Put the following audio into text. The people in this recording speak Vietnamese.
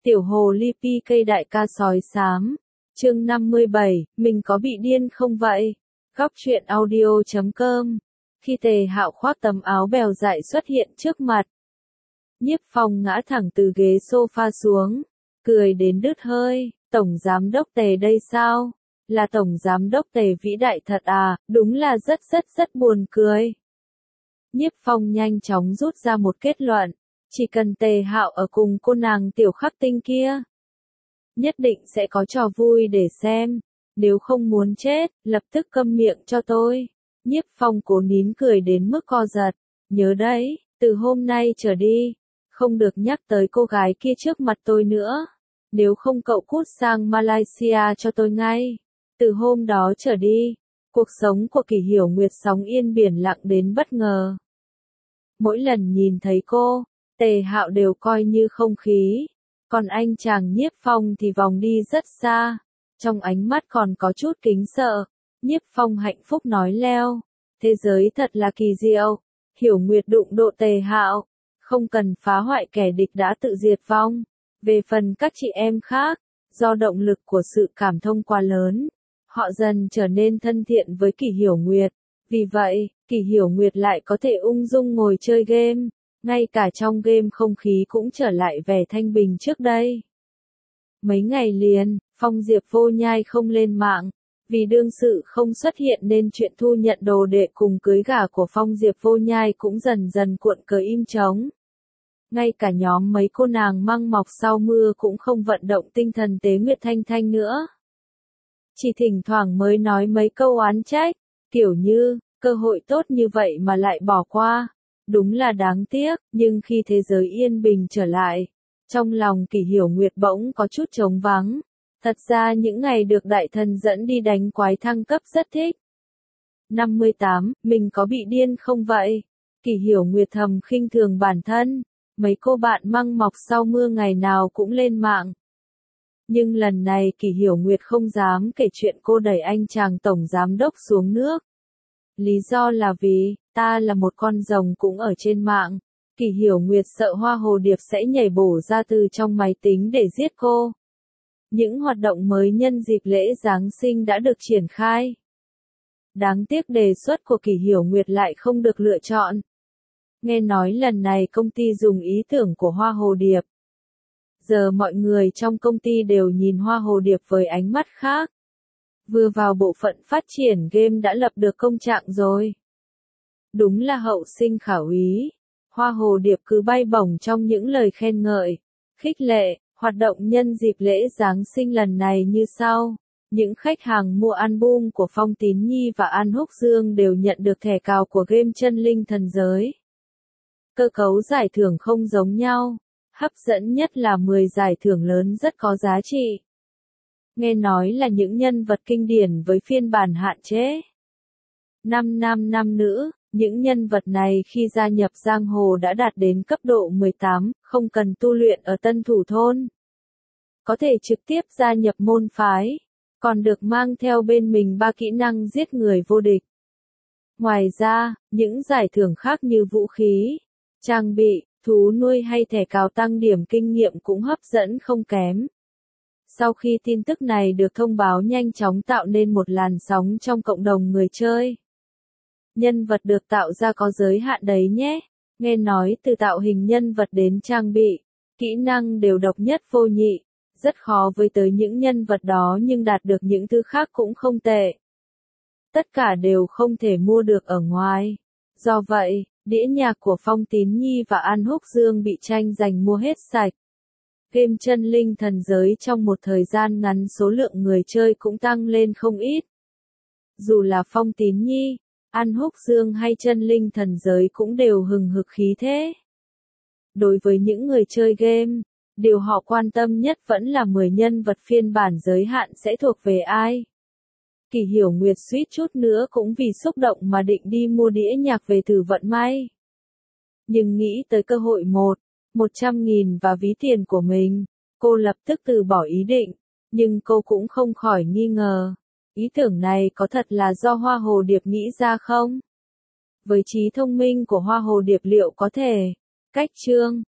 Tiểu hồ ly PK đại ca sói xám. Chương 57, mình có bị điên không vậy? Góc truyện audio.com. Khi Tề Hạo khoác tấm áo bèo dại xuất hiện trước mặt, Nhiếp Phong ngã thẳng từ ghế sofa xuống, cười đến đứt hơi. Tổng giám đốc Tề đây sao? Là tổng giám đốc Tề vĩ đại thật à? Đúng là rất buồn cười. Nhiếp Phong nhanh chóng rút ra một kết luận. Chỉ cần Tề Hạo ở cùng cô nàng tiểu khắc tinh kia, nhất định sẽ có trò vui để xem. Nếu không muốn chết, lập tức câm miệng cho tôi. Nhiếp Phong cố nín cười đến mức co giật. Nhớ đấy, từ hôm nay trở đi, không được nhắc tới cô gái kia trước mặt tôi nữa. Nếu không cậu cút sang Malaysia cho tôi ngay. Từ hôm đó trở đi, cuộc sống của Kỷ Hiểu Nguyệt sóng yên biển lặng đến bất ngờ. Mỗi lần nhìn thấy cô, Tề Hạo đều coi như không khí. Còn anh chàng Nhiếp Phong thì vòng đi rất xa. Trong ánh mắt còn có chút kính sợ. Nhiếp Phong hạnh phúc nói leo. Thế giới thật là kỳ diệu. Hiểu Nguyệt đụng độ Tề Hạo. Không cần phá hoại kẻ địch đã tự diệt vong. Về phần các chị em khác, do động lực của sự cảm thông quá lớn, họ dần trở nên thân thiện với Kỷ Hiểu Nguyệt. Vì vậy, Kỷ Hiểu Nguyệt lại có thể ung dung ngồi chơi game. Ngay cả trong game không khí cũng trở lại vẻ thanh bình trước đây. Mấy ngày liền, Phong Diệp Vô Nhai không lên mạng. Vì đương sự không xuất hiện nên chuyện thu nhận đồ đệ cùng cưới gả của Phong Diệp Vô Nhai cũng dần dần cuộn cờ im trống. Ngay cả nhóm mấy cô nàng măng mọc sau mưa cũng không vận động tinh thần Tế Nguyệt Thanh Thanh nữa. Chỉ thỉnh thoảng mới nói mấy câu oán trách, kiểu như, cơ hội tốt như vậy mà lại bỏ qua. Đúng là đáng tiếc, nhưng khi thế giới yên bình trở lại, trong lòng Kỷ Hiểu Nguyệt bỗng có chút trống vắng. Thật ra những ngày được đại thần dẫn đi đánh quái thăng cấp rất thích. 58, mình có bị điên không vậy? Kỷ Hiểu Nguyệt thầm khinh thường bản thân. Mấy cô bạn măng mọc sau mưa ngày nào cũng lên mạng. Nhưng lần này Kỷ Hiểu Nguyệt không dám kể chuyện cô đẩy anh chàng tổng giám đốc xuống nước. Lý do là vì, ta là một con rồng cũng ở trên mạng. Kỷ Hiểu Nguyệt sợ Hoa Hồ Điệp sẽ nhảy bổ ra từ trong máy tính để giết cô. Những hoạt động mới nhân dịp lễ Giáng sinh đã được triển khai. Đáng tiếc đề xuất của Kỷ Hiểu Nguyệt lại không được lựa chọn. Nghe nói lần này công ty dùng ý tưởng của Hoa Hồ Điệp. Giờ mọi người trong công ty đều nhìn Hoa Hồ Điệp với ánh mắt khác. Vừa vào bộ phận phát triển game đã lập được công trạng rồi. Đúng là hậu sinh khả úy. Hoa Hồ Điệp cứ bay bổng trong những lời khen ngợi, khích lệ. Hoạt động nhân dịp lễ Giáng sinh lần này như sau. Những khách hàng mua album của Phong Tín Nhi và An Húc Dương đều nhận được thẻ cào của game Chân Linh Thần Giới. Cơ cấu giải thưởng không giống nhau. Hấp dẫn nhất là 10 giải thưởng lớn rất có giá trị. Nghe nói là những nhân vật kinh điển với phiên bản hạn chế. 5 nam 5 nữ, những nhân vật này khi gia nhập giang hồ đã đạt đến cấp độ 18, không cần tu luyện ở Tân Thủ Thôn. Có thể trực tiếp gia nhập môn phái, còn được mang theo bên mình 3 kỹ năng giết người vô địch. Ngoài ra, những giải thưởng khác như vũ khí, trang bị, thú nuôi hay thẻ cào tăng điểm kinh nghiệm cũng hấp dẫn không kém. Sau khi tin tức này được thông báo nhanh chóng tạo nên một làn sóng trong cộng đồng người chơi. Nhân vật được tạo ra có giới hạn đấy nhé. Nghe nói từ tạo hình nhân vật đến trang bị, kỹ năng đều độc nhất vô nhị. Rất khó với tới những nhân vật đó nhưng đạt được những thứ khác cũng không tệ. Tất cả đều không thể mua được ở ngoài. Do vậy, đĩa nhạc của Phong Tín Nhi và An Húc Dương bị tranh giành mua hết sạch. Game Chân Linh Thần Giới trong một thời gian ngắn số lượng người chơi cũng tăng lên không ít. Dù là Phong Tín Nhi, An Húc Dương hay Chân Linh Thần Giới cũng đều hừng hực khí thế. Đối với những người chơi game, điều họ quan tâm nhất vẫn là 10 nhân vật phiên bản giới hạn sẽ thuộc về ai. Kỷ Hiểu Nguyệt suýt chút nữa cũng vì xúc động mà định đi mua đĩa nhạc về thử vận may. Nhưng nghĩ tới cơ hội 100.000 và ví tiền của mình, cô lập tức từ bỏ ý định, nhưng cô cũng không khỏi nghi ngờ. Ý tưởng này có thật là do Hoa Hồ Điệp nghĩ ra không? Với trí thông minh của Hoa Hồ Điệp liệu có thể? Cách chương